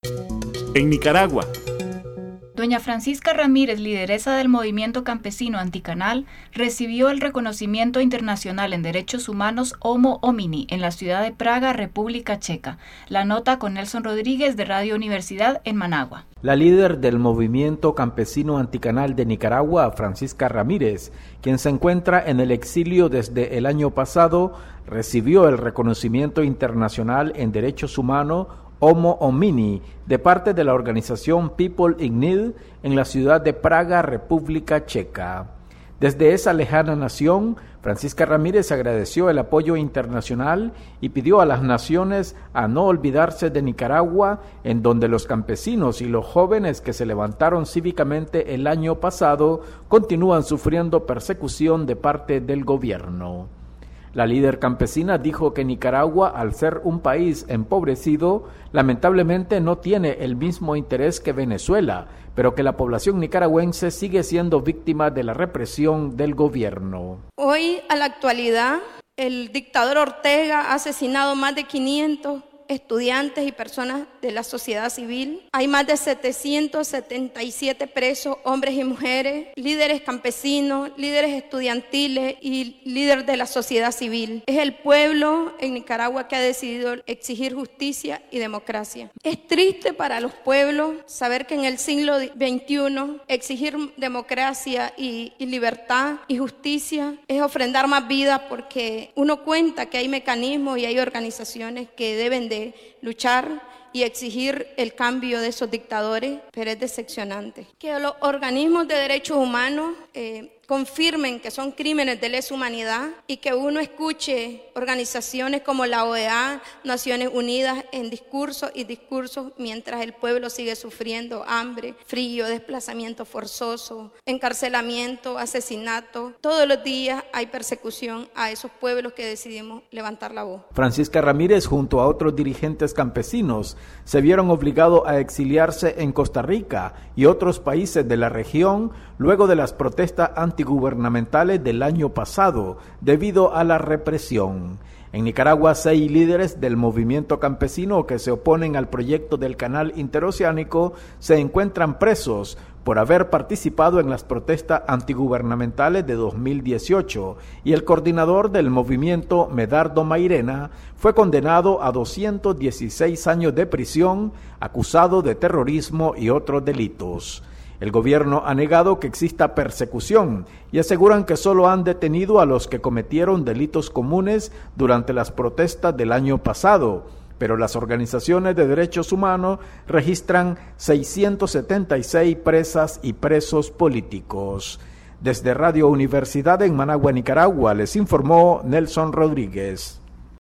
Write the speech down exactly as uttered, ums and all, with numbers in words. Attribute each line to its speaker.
Speaker 1: En Nicaragua.
Speaker 2: Doña Francisca Ramírez, lideresa del movimiento campesino anticanal, recibió el reconocimiento internacional en derechos humanos Homo Homini en la ciudad de Praga, República Checa. La nota con Nelson Rodríguez de Radio Universidad en Managua.
Speaker 3: La líder del movimiento campesino anticanal de Nicaragua, Francisca Ramírez, quien se encuentra en el exilio desde el año pasado, recibió el reconocimiento internacional en derechos humanos Homo Homini, de parte de la organización People in Need en la ciudad de Praga, República Checa. Desde esa lejana nación, Francisca Ramírez agradeció el apoyo internacional y pidió a las naciones a no olvidarse de Nicaragua, en donde los campesinos y los jóvenes que se levantaron cívicamente el año pasado continúan sufriendo persecución de parte del gobierno. La líder campesina dijo que Nicaragua, al ser un país empobrecido, lamentablemente no tiene el mismo interés que Venezuela, pero que la población nicaragüense sigue siendo víctima de la represión del gobierno.
Speaker 4: Hoy, a la actualidad, el dictador Ortega ha asesinado más de quinientos estudiantes y personas de la sociedad civil. Hay más de setecientos setenta y siete presos, hombres y mujeres, líderes campesinos, líderes estudiantiles y líderes de la sociedad civil. Es el pueblo en Nicaragua que ha decidido exigir justicia y democracia. Es triste para los pueblos saber que en el siglo veintiuno exigir democracia y, y libertad y justicia es ofrendar más vidas, porque uno cuenta que hay mecanismos y hay organizaciones que deben de luchar y exigir el cambio de esos dictadores, pero es decepcionante que los organismos de derechos humanos eh, confirmen que son crímenes de lesa humanidad y que uno escuche organizaciones como la O E A, Naciones Unidas, en discursos y discursos mientras el pueblo sigue sufriendo hambre, frío, desplazamiento forzoso, encarcelamiento, asesinato. Todos los días hay persecución a esos pueblos que decidimos levantar la voz.
Speaker 3: Francisca Ramírez, junto a otros dirigentes campesinos, se vieron obligados a exiliarse en Costa Rica y otros países de la región luego de las protestas antigubernamentales del año pasado debido a la represión. En Nicaragua, seis líderes del movimiento campesino que se oponen al proyecto del Canal Interoceánico se encuentran presos por haber participado en las protestas antigubernamentales de dos mil dieciocho, y el coordinador del movimiento, Medardo Mairena, fue condenado a doscientos dieciséis años de prisión, acusado de terrorismo y otros delitos. El gobierno ha negado que exista persecución y aseguran que solo han detenido a los que cometieron delitos comunes durante las protestas del año pasado, pero las organizaciones de derechos humanos registran seiscientos setenta y seis presas y presos políticos. Desde Radio Universidad en Managua, Nicaragua, les informó Nelson Rodríguez.